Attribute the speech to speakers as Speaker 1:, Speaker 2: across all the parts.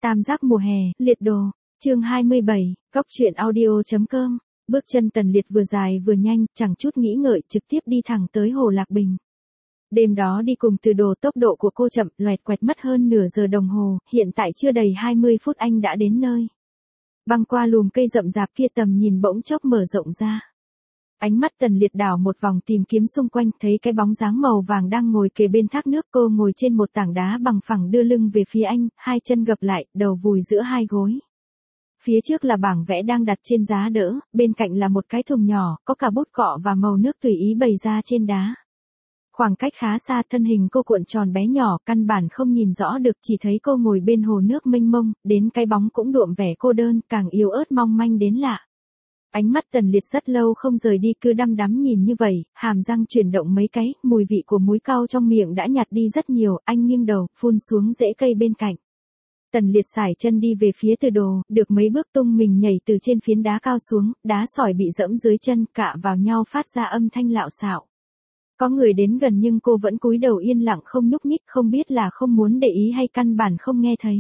Speaker 1: Tam giác mùa hè, liệt đồ, chương 27, góc truyện audio.com. Bước chân Tần Liệt vừa dài vừa nhanh, chẳng chút nghĩ ngợi, trực tiếp đi thẳng tới Hồ Lạc Bình. Đêm đó đi cùng Từ Đồ, tốc độ của cô chậm, loẹt quẹt mất hơn nửa giờ đồng hồ, hiện tại chưa đầy 20 phút anh đã đến nơi. Băng qua lùm cây rậm rạp kia, tầm nhìn bỗng chốc mở rộng ra. Ánh mắt Tần Liệt đảo một vòng tìm kiếm xung quanh, thấy cái bóng dáng màu vàng đang ngồi kề bên thác nước. Cô ngồi trên một tảng đá bằng phẳng, đưa lưng về phía anh, hai chân gập lại, đầu vùi giữa hai gối. Phía trước là bảng vẽ đang đặt trên giá đỡ, bên cạnh là một cái thùng nhỏ, có cả bút cọ và màu nước tùy ý bày ra trên đá. Khoảng cách khá xa, thân hình cô cuộn tròn bé nhỏ, căn bản không nhìn rõ được, chỉ thấy cô ngồi bên hồ nước mênh mông, đến cái bóng cũng đượm vẻ cô đơn, càng yếu ớt mong manh đến lạ. Ánh mắt Tần Liệt rất lâu không rời đi, cứ đăm đắm nhìn như vậy, hàm răng chuyển động mấy cái, mùi vị của múi cau trong miệng đã nhạt đi rất nhiều, anh nghiêng đầu, phun xuống rễ cây bên cạnh. Tần Liệt sải chân đi về phía Từ Đồ, được mấy bước tung mình nhảy từ trên phiến đá cao xuống, đá sỏi bị dẫm dưới chân, cạ vào nhau phát ra âm thanh lạo xạo. Có người đến gần nhưng cô vẫn cúi đầu yên lặng không nhúc nhích, không biết là không muốn để ý hay căn bản không nghe thấy.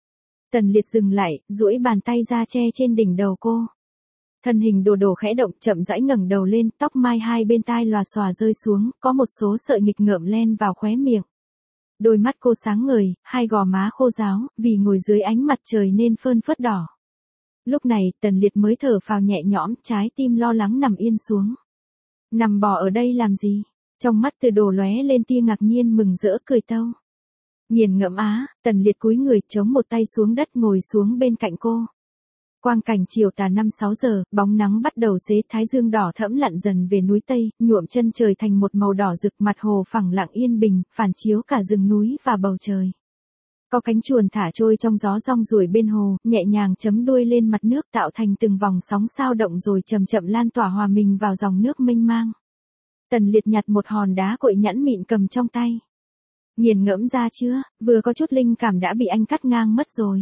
Speaker 1: Tần Liệt dừng lại, duỗi bàn tay ra che trên đỉnh đầu cô. Thân hình Đồ Đồ khẽ động, chậm rãi ngẩng đầu lên, tóc mai hai bên tai lòa xòa rơi xuống, có một số sợi nghịch ngợm len vào khóe miệng. Đôi mắt cô sáng ngời, hai gò má khô ráo, vì ngồi dưới ánh mặt trời nên phơn phớt đỏ. Lúc này, Tần Liệt mới thở phào nhẹ nhõm, trái tim lo lắng nằm yên xuống. Nằm bò ở đây làm gì? Trong mắt Từ Đồ lóe lên tia ngạc nhiên mừng rỡ, cười tâu. Nghiền ngẫm á. Tần Liệt cúi người, chống một tay xuống đất, ngồi xuống bên cạnh cô. Quang cảnh chiều tà 5-6 giờ, bóng nắng bắt đầu xế, thái dương đỏ thẫm lặn dần về núi Tây, nhuộm chân trời thành một màu đỏ rực, mặt hồ phẳng lặng yên bình, phản chiếu cả rừng núi và bầu trời. Có cánh chuồn thả trôi trong gió rong ruổi bên hồ, nhẹ nhàng chấm đuôi lên mặt nước, tạo thành từng vòng sóng sao động rồi chậm chậm lan tỏa hòa mình vào dòng nước mênh mang. Tần Liệt nhặt một hòn đá cội nhẵn mịn cầm trong tay. Nghiền ngẫm ra chưa, vừa có chút linh cảm đã bị anh cắt ngang mất rồi.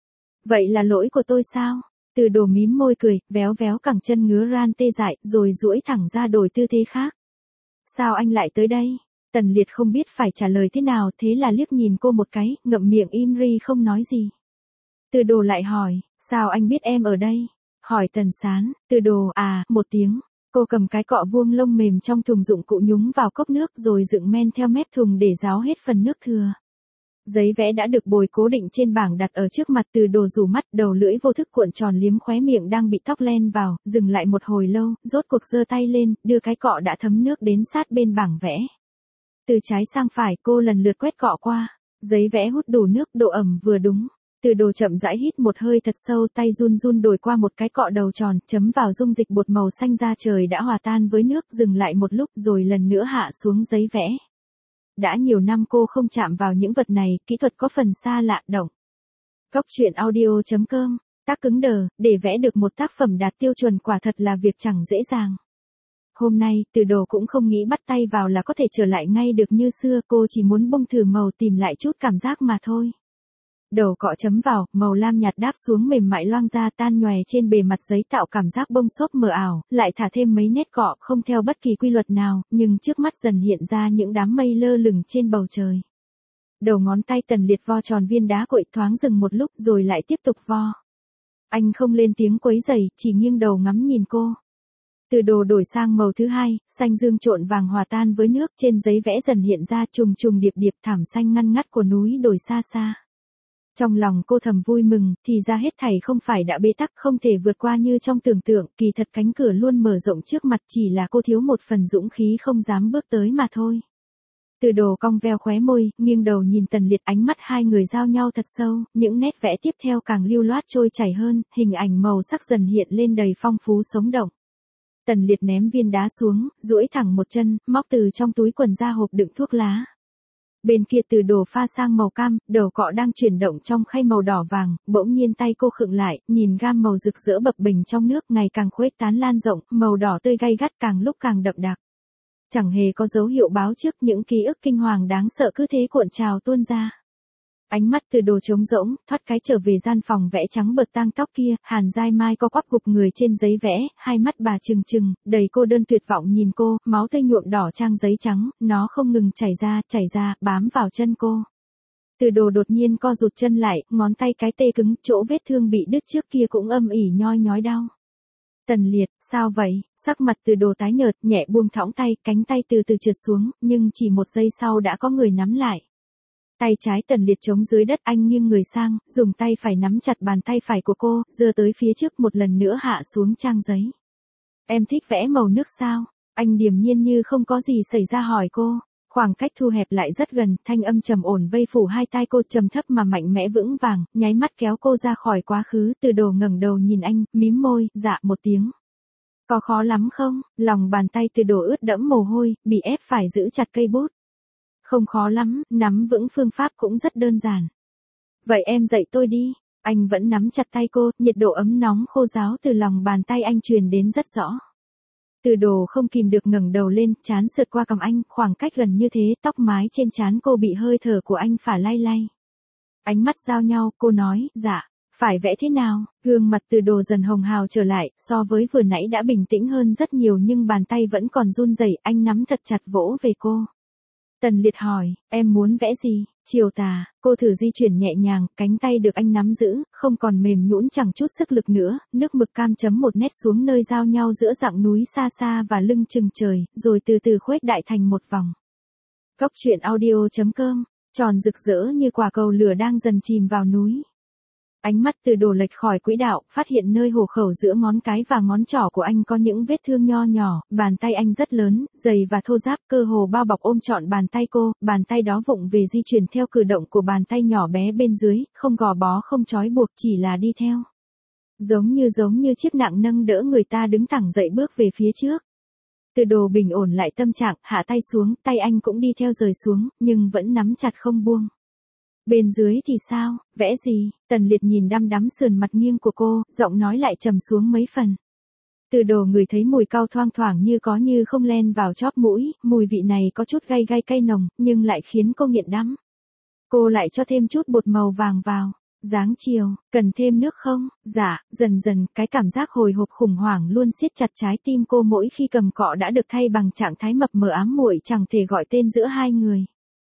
Speaker 1: Vậy là lỗi của tôi sao? Từ Đồ mím môi cười, véo véo cẳng chân ngứa ran tê dại, rồi duỗi thẳng ra đổi tư thế khác. Sao anh lại tới đây? Tần Liệt không biết phải trả lời thế nào, thế là liếc nhìn cô một cái, ngậm miệng im ri không nói gì. Từ Đồ lại hỏi, sao anh biết em ở đây? Hỏi Tần Sán. Từ Đồ một tiếng. Cô cầm cái cọ vuông lông mềm trong thùng dụng cụ nhúng vào cốc nước rồi dựng men theo mép thùng để ráo hết phần nước thừa. Giấy vẽ đã được bồi cố định trên bảng đặt ở trước mặt. Từ Đồ rủ mắt, đầu lưỡi vô thức cuộn tròn liếm khóe miệng đang bị tóc len vào, dừng lại một hồi lâu, rốt cuộc giơ tay lên, đưa cái cọ đã thấm nước đến sát bên bảng vẽ. Từ trái sang phải, cô lần lượt quét cọ qua. Giấy vẽ hút đủ nước, độ ẩm vừa đúng. Từ Đồ chậm rãi hít một hơi thật sâu, tay run run đổi qua một cái cọ đầu tròn, chấm vào dung dịch bột màu xanh da trời đã hòa tan với nước, dừng lại một lúc rồi lần nữa hạ xuống giấy vẽ. Đã nhiều năm cô không chạm vào những vật này, kỹ thuật có phần xa lạ, động. Góc truyện audio.com. Tác cứng đờ, để vẽ được một tác phẩm đạt tiêu chuẩn quả thật là việc chẳng dễ dàng. Hôm nay, Từ Đồ cũng không nghĩ bắt tay vào là có thể trở lại ngay được như xưa, cô chỉ muốn bông thử màu, tìm lại chút cảm giác mà thôi. Đầu cọ chấm vào, màu lam nhạt đáp xuống mềm mại loang ra, tan nhòe trên bề mặt giấy tạo cảm giác bông xốp mờ ảo, lại thả thêm mấy nét cọ không theo bất kỳ quy luật nào, nhưng trước mắt dần hiện ra những đám mây lơ lửng trên bầu trời. Đầu ngón tay Tần Liệt vo tròn viên đá cội, thoáng dừng một lúc rồi lại tiếp tục vo. Anh không lên tiếng quấy rầy, chỉ nghiêng đầu ngắm nhìn cô. Từ Đồ đổi sang màu thứ hai, xanh dương trộn vàng hòa tan với nước, trên giấy vẽ dần hiện ra trùng trùng điệp điệp thảm xanh ngăn ngắt của núi đồi xa xa. Trong lòng cô thầm vui mừng, thì ra hết thảy không phải đã bế tắc không thể vượt qua như trong tưởng tượng, kỳ thật cánh cửa luôn mở rộng trước mặt, chỉ là cô thiếu một phần dũng khí không dám bước tới mà thôi. Từ Đồ cong veo khóe môi, nghiêng đầu nhìn Tần Liệt, ánh mắt hai người giao nhau thật sâu, những nét vẽ tiếp theo càng lưu loát trôi chảy hơn, hình ảnh màu sắc dần hiện lên đầy phong phú sống động. Tần Liệt ném viên đá xuống, duỗi thẳng một chân, móc từ trong túi quần ra hộp đựng thuốc lá. Bên kia Từ Đồ pha sang màu cam, đầu cọ đang chuyển động trong khay màu đỏ vàng, bỗng nhiên tay cô khựng lại, nhìn gam màu rực rỡ bập bềnh trong nước ngày càng khuếch tán lan rộng, màu đỏ tươi gay gắt càng lúc càng đậm đặc. Chẳng hề có dấu hiệu báo trước, những ký ức kinh hoàng đáng sợ cứ thế cuộn trào tuôn ra. Ánh mắt Từ Đồ trống rỗng, thoát cái trở về gian phòng vẽ trắng bợt tang tóc kia, Hàn Giai Mai co quắp gục người trên giấy vẽ, hai mắt bà trừng trừng, đầy cô đơn tuyệt vọng nhìn cô, máu tươi nhuộm đỏ trang giấy trắng, nó không ngừng chảy ra, bám vào chân cô. Từ Đồ đột nhiên co rụt chân lại, ngón tay cái tê cứng, chỗ vết thương bị đứt trước kia cũng âm ỉ nhoi nhói đau. Tần Liệt, sao vậy? Sắc mặt Từ Đồ tái nhợt, nhẹ buông thõng tay, cánh tay từ từ trượt xuống, nhưng chỉ một giây sau đã có người nắm lại. Tay trái Tần Liệt chống dưới đất, anh nghiêng người sang, dùng tay phải nắm chặt bàn tay phải của cô, giơ tới phía trước một lần nữa hạ xuống trang giấy. Em thích vẽ màu nước sao? Anh điềm nhiên như không có gì xảy ra hỏi cô. Khoảng cách thu hẹp lại rất gần, thanh âm trầm ổn vây phủ hai tai cô, trầm thấp mà mạnh mẽ vững vàng, nháy mắt kéo cô ra khỏi quá khứ. Từ Đồ ngẩng đầu nhìn anh, mím môi, dạ một tiếng. Có khó lắm không? Lòng bàn tay Từ Đồ ướt đẫm mồ hôi, bị ép phải giữ chặt cây bút. Không khó lắm, nắm vững phương pháp cũng rất đơn giản. Vậy em dạy tôi đi. Anh vẫn nắm chặt tay cô, nhiệt độ ấm nóng khô ráo từ lòng bàn tay anh truyền đến rất rõ. Từ Đồ không kìm được ngẩng đầu lên, trán sượt qua cằm anh, khoảng cách gần như thế, tóc mái trên trán cô bị hơi thở của anh phả lay lay. Ánh mắt giao nhau, cô nói, dạ, phải vẽ thế nào? Gương mặt Từ Đồ dần hồng hào trở lại, so với vừa nãy đã bình tĩnh hơn rất nhiều nhưng bàn tay vẫn còn run rẩy, anh nắm thật chặt vỗ về cô. Tần Liệt hỏi, em muốn vẽ gì? Chiều tà, cô thử di chuyển nhẹ nhàng, cánh tay được anh nắm giữ, không còn mềm nhũn chẳng chút sức lực nữa, nước mực cam chấm một nét xuống nơi giao nhau giữa dặng núi xa xa và lưng chừng trời, rồi từ từ khuếch đại thành một vòng. Góc truyện audio.com, tròn rực rỡ như quả cầu lửa đang dần chìm vào núi. Ánh mắt Từ Đồ lệch khỏi quỹ đạo, phát hiện nơi hổ khẩu giữa ngón cái và ngón trỏ của anh có những vết thương nho nhỏ, bàn tay anh rất lớn, dày và thô ráp, cơ hồ bao bọc ôm trọn bàn tay cô, bàn tay đó vụng về di chuyển theo cử động của bàn tay nhỏ bé bên dưới, không gò bó không trói buộc, chỉ là đi theo. Giống như chiếc nặng nâng đỡ người ta đứng thẳng dậy bước về phía trước. Từ Đồ bình ổn lại tâm trạng, hạ tay xuống, tay anh cũng đi theo rời xuống, nhưng vẫn nắm chặt không buông. Bên dưới thì sao, vẽ gì? Tần Liệt nhìn đăm đắm sườn mặt nghiêng của cô, giọng nói lại trầm xuống mấy phần. Từ Đồ ngửi thấy mùi cau thoang thoảng như có như không len vào chóp mũi, mùi vị này có chút gay gay cay nồng, nhưng lại khiến cô nghiện đắm. Cô lại cho thêm chút bột màu vàng vào. Dáng chiều, cần thêm nước không? Dạ, dần dần, cái cảm giác hồi hộp khủng hoảng luôn siết chặt trái tim cô mỗi khi cầm cọ đã được thay bằng trạng thái mập mờ ám muội chẳng thể gọi tên giữa hai người.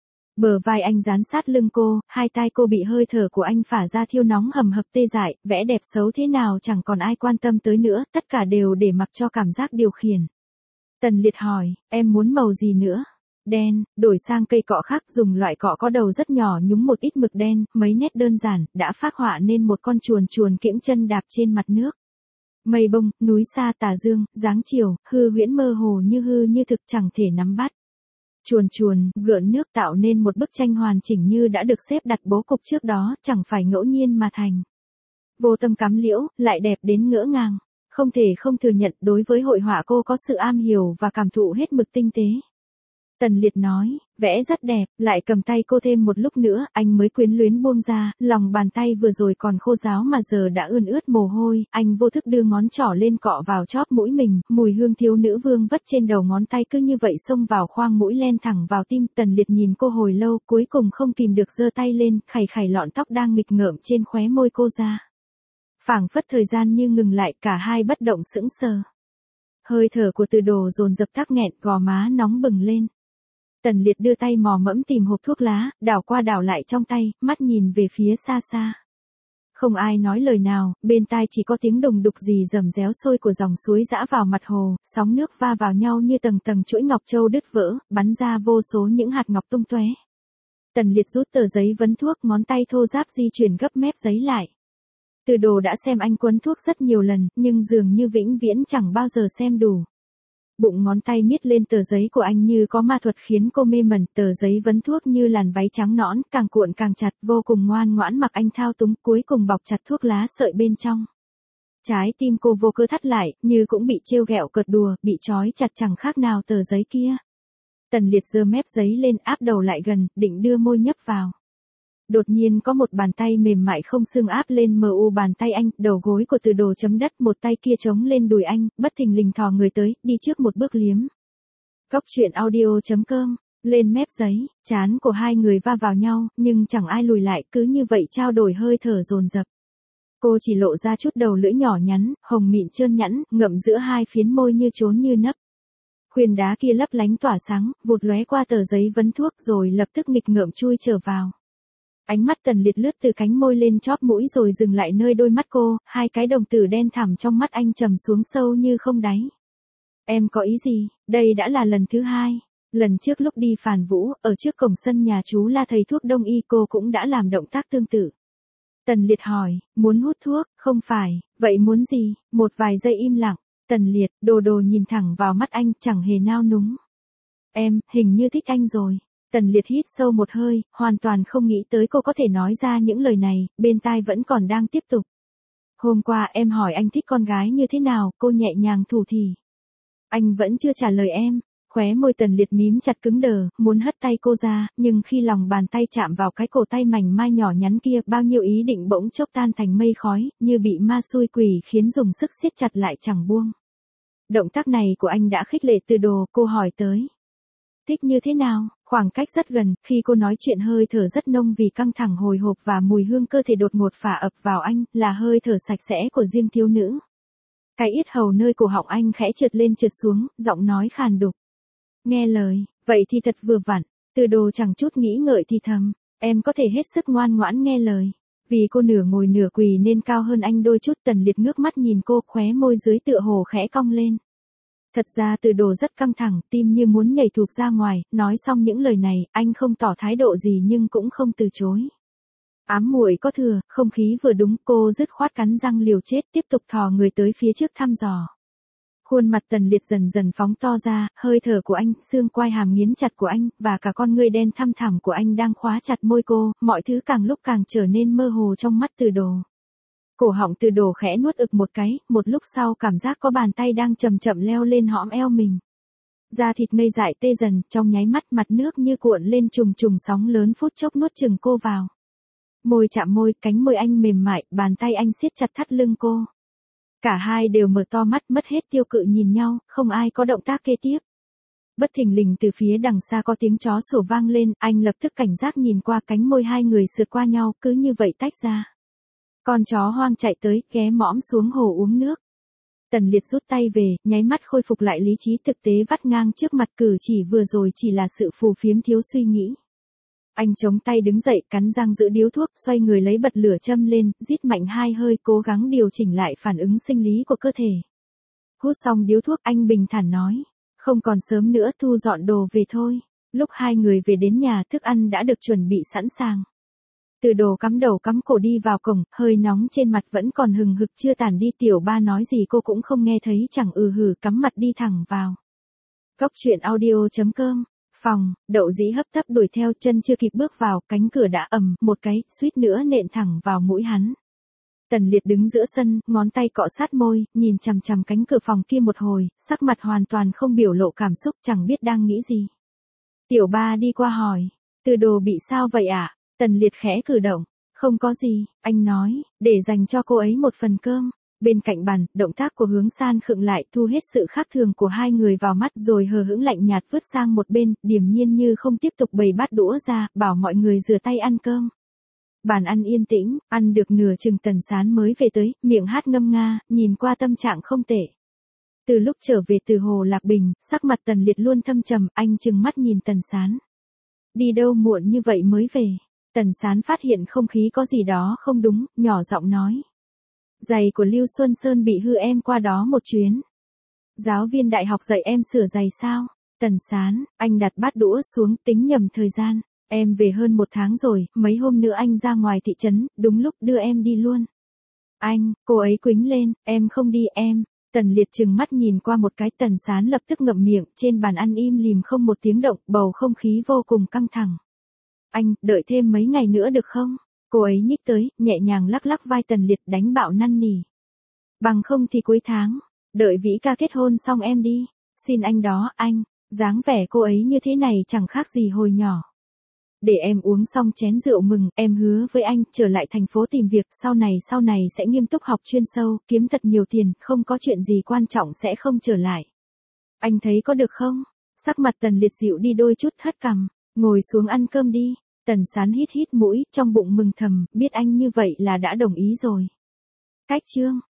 Speaker 1: Bờ vai anh dán sát lưng cô, hai tai cô bị hơi thở của anh phả ra thiêu nóng hầm hập tê dại, vẽ đẹp xấu thế nào chẳng còn ai quan tâm tới nữa, tất cả đều để mặc cho cảm giác điều khiển. Tần Liệt hỏi, em muốn màu gì nữa? Đen, đổi sang cây cọ khác, dùng loại cọ có đầu rất nhỏ nhúng một ít mực đen, mấy nét đơn giản, đã phác họa nên một con chuồn chuồn kiễng chân đạp trên mặt nước. Mây bông, núi xa tà dương, dáng chiều, hư huyễn mơ hồ như thực chẳng thể nắm bắt. Chuồn chuồn, gợn nước tạo nên một bức tranh hoàn chỉnh như đã được xếp đặt bố cục trước đó, chẳng phải ngẫu nhiên mà thành. Vô tâm cắm liễu, lại đẹp đến ngỡ ngàng. Không thể không thừa nhận đối với hội họa cô có sự am hiểu và cảm thụ hết mực tinh tế. Tần Liệt nói, vẽ rất đẹp, lại cầm tay cô thêm một lúc nữa, anh mới quyến luyến buông ra, lòng bàn tay vừa rồi còn khô ráo mà giờ đã ươn ướt mồ hôi, anh vô thức đưa ngón trỏ lên cọ vào chóp mũi mình, mùi hương thiếu nữ vương vất trên đầu ngón tay cứ như vậy xông vào khoang mũi len thẳng vào tim. Tần Liệt nhìn cô hồi lâu, cuối cùng không kìm được giơ tay lên, khẩy khẩy lọn tóc đang nghịch ngợm trên khóe môi cô ra. Phảng phất thời gian như ngừng lại, cả hai bất động sững sờ. Hơi thở của Từ Đồ dồn dập tắc nghẹn, gò má nóng bừng lên. Tần Liệt đưa tay mò mẫm tìm hộp thuốc lá, đảo qua đảo lại trong tay, mắt nhìn về phía xa xa. Không ai nói lời nào, bên tai chỉ có tiếng đùng đục rì rầm réo sôi của dòng suối dã vào mặt hồ, sóng nước va vào nhau như tầng tầng chuỗi ngọc châu đứt vỡ, bắn ra vô số những hạt ngọc tung tóe. Tần Liệt rút tờ giấy vấn thuốc, ngón tay thô ráp di chuyển gấp mép giấy lại. Từ Đồ đã xem anh quấn thuốc rất nhiều lần, nhưng dường như vĩnh viễn chẳng bao giờ xem đủ. Bụng ngón tay miết lên tờ giấy của anh như có ma thuật khiến cô mê mẩn, tờ giấy vấn thuốc như làn váy trắng nõn, càng cuộn càng chặt, vô cùng ngoan ngoãn mặc anh thao túng, cuối cùng bọc chặt thuốc lá sợi bên trong. Trái tim cô vô cơ thắt lại, như cũng bị trêu ghẹo cợt đùa, bị trói chặt chẳng khác nào tờ giấy kia. Tần Liệt giơ mép giấy lên, áp đầu lại gần, định đưa môi nhấp vào. Đột nhiên có một bàn tay mềm mại không xương áp lên bàn tay anh, đầu gối của Từ Đồ chấm đất, một tay kia chống lên đùi anh, bất thình lình thò người tới, đi trước một bước liếm. Góc truyện audio.com, lên mép giấy, trán của hai người va vào nhau, nhưng chẳng ai lùi lại, cứ như vậy trao đổi hơi thở dồn dập. Cô chỉ lộ ra chút đầu lưỡi nhỏ nhắn, hồng mịn trơn nhẵn, ngậm giữa hai phiến môi như trốn như nấp. Khuyên đá kia lấp lánh tỏa sáng, vụt lóe qua tờ giấy vấn thuốc rồi lập tức nghịch ngợm chui trở vào. Ánh mắt Tần Liệt lướt từ cánh môi lên chóp mũi rồi dừng lại nơi đôi mắt cô, hai cái đồng tử đen thẳm trong mắt anh trầm xuống sâu như không đáy. Em có ý gì? Đây đã là lần thứ hai. Lần trước lúc đi phàn vũ, ở trước cổng sân nhà chú La thầy thuốc đông y cô cũng đã làm động tác tương tự. Tần Liệt hỏi, muốn hút thuốc, không phải, vậy muốn gì? Một vài giây im lặng, Tần Liệt, Đồ Đồ nhìn thẳng vào mắt anh, chẳng hề nao núng. Em, hình như thích anh rồi. Tần Liệt hít sâu một hơi, hoàn toàn không nghĩ tới cô có thể nói ra những lời này, bên tai vẫn còn đang tiếp tục. Hôm qua em hỏi anh thích con gái như thế nào, cô nhẹ nhàng thủ thỉ. Anh vẫn chưa trả lời em. Khóe môi Tần Liệt mím chặt cứng đờ, muốn hất tay cô ra, nhưng khi lòng bàn tay chạm vào cái cổ tay mảnh mai nhỏ nhắn kia, bao nhiêu ý định bỗng chốc tan thành mây khói, như bị ma xui quỷ khiến dùng sức siết chặt lại chẳng buông. Động tác này của anh đã khích lệ Từ Đồ, cô hỏi tới. Thích như thế nào? Khoảng cách rất gần, khi cô nói chuyện hơi thở rất nông vì căng thẳng hồi hộp và mùi hương cơ thể đột ngột phả ập vào anh, là hơi thở sạch sẽ của riêng thiếu nữ. Cái yết hầu nơi cổ họng anh khẽ trượt lên trượt xuống, giọng nói khàn đục. Nghe lời, vậy thì thật vừa vặn. Từ Đồ chẳng chút nghĩ ngợi thì thầm, em có thể hết sức ngoan ngoãn nghe lời. Vì cô nửa ngồi nửa quỳ nên cao hơn anh đôi chút. Tần Liệt ngước mắt nhìn cô, khóe môi dưới tựa hồ khẽ cong lên. Thật ra Từ Đồ rất căng thẳng, tim như muốn nhảy thụp ra ngoài, nói xong những lời này, anh không tỏ thái độ gì nhưng cũng không từ chối. Ám muội có thừa, không khí vừa đúng, cô dứt khoát cắn răng liều chết tiếp tục thò người tới phía trước thăm dò. Khuôn mặt Tần Liệt dần dần phóng to ra, hơi thở của anh, xương quai hàm nghiến chặt của anh, và cả con ngươi đen thăm thẳm của anh đang khóa chặt môi cô, mọi thứ càng lúc càng trở nên mơ hồ trong mắt Từ Đồ. Cổ họng Từ Đồ khẽ nuốt ực một cái, một lúc sau cảm giác có bàn tay đang chậm chậm leo lên hõm eo mình. Da thịt ngây dại tê dần, trong nháy mắt mặt nước như cuộn lên trùng trùng sóng lớn phút chốc nuốt chửng cô vào. Môi chạm môi, cánh môi anh mềm mại, bàn tay anh siết chặt thắt lưng cô. Cả hai đều mở to mắt mất hết tiêu cự nhìn nhau, không ai có động tác kế tiếp. Bất thình lình từ phía đằng xa có tiếng chó sủa vang lên, anh lập tức cảnh giác nhìn qua, cánh môi hai người sượt qua nhau, cứ như vậy tách ra. Con chó hoang chạy tới, ghé mõm xuống hồ uống nước. Tần Liệt rút tay về, nháy mắt khôi phục lại lý trí, thực tế vắt ngang trước mặt, cử chỉ vừa rồi chỉ là sự phù phiếm thiếu suy nghĩ. Anh chống tay đứng dậy, cắn răng giữ điếu thuốc, xoay người lấy bật lửa châm lên, rít mạnh hai hơi, cố gắng điều chỉnh lại phản ứng sinh lý của cơ thể. Hút xong điếu thuốc, anh bình thản nói, không còn sớm nữa, thu dọn đồ về thôi. Lúc hai người về đến nhà, thức ăn đã được chuẩn bị sẵn sàng. Từ Đồ cắm đầu cắm cổ đi vào cổng, hơi nóng trên mặt vẫn còn hừng hực chưa tàn đi. Tiểu Ba nói gì cô cũng không nghe thấy, chẳng hử, cắm mặt đi thẳng vào. Góc truyện audio.com. Phòng, Đậu Dĩ hấp tấp đuổi theo, chân chưa kịp bước vào, cánh cửa đã ầm một cái, suýt nữa nện thẳng vào mũi hắn. Tần Liệt đứng giữa sân, ngón tay cọ sát môi, nhìn chằm chằm cánh cửa phòng kia một hồi, sắc mặt hoàn toàn không biểu lộ cảm xúc, chẳng biết đang nghĩ gì. Tiểu Ba đi qua hỏi, Từ Đồ bị sao vậy ạ? Tần Liệt khẽ cử động, không có gì, anh nói, để dành cho cô ấy một phần cơm. Bên cạnh bàn, động tác của Hướng San khựng lại, thu hết sự khác thường của hai người vào mắt rồi hờ hững lạnh nhạt vứt sang một bên, điềm nhiên như không tiếp tục bày bát đũa ra, bảo mọi người rửa tay ăn cơm. Bàn ăn yên tĩnh, ăn được nửa chừng Tần Sán mới về tới, miệng hát ngâm nga, nhìn qua tâm trạng không tệ. Từ lúc trở về từ Hồ Lạc Bình, sắc mặt Tần Liệt luôn thâm trầm, anh trừng mắt nhìn Tần Sán. Đi đâu muộn như vậy mới về? Tần Sán phát hiện không khí có gì đó không đúng, nhỏ giọng nói. Giày của Lưu Xuân Sơn bị hư, em qua đó một chuyến. Giáo viên đại học dạy em sửa giày sao? Tần Sán, anh đặt bát đũa xuống, tính nhầm thời gian. Em về hơn 1 tháng rồi, mấy hôm nữa anh ra ngoài thị trấn, đúng lúc đưa em đi luôn. Anh, cô ấy quýnh lên, em không đi em. Tần Liệt trừng mắt nhìn qua một cái, Tần Sán lập tức ngậm miệng, trên bàn ăn im lìm không một tiếng động, bầu không khí vô cùng căng thẳng. Anh, đợi thêm mấy ngày nữa được không? Cô ấy nhích tới, nhẹ nhàng lắc lắc vai Tần Liệt, đánh bạo năn nỉ. Bằng không thì cuối tháng, đợi Vĩ ca kết hôn xong em đi. Xin anh đó, anh. Dáng vẻ cô ấy như thế này chẳng khác gì hồi nhỏ. Để em uống xong chén rượu mừng, em hứa với anh, trở lại thành phố tìm việc, sau này sẽ nghiêm túc học chuyên sâu, kiếm thật nhiều tiền, không có chuyện gì quan trọng sẽ không trở lại. Anh thấy có được không? Sắc mặt Tần Liệt dịu đi đôi chút, hất cằm, ngồi xuống ăn cơm đi. Tần Sán hít hít mũi, trong bụng mừng thầm, biết anh như vậy là đã đồng ý rồi. Cách chương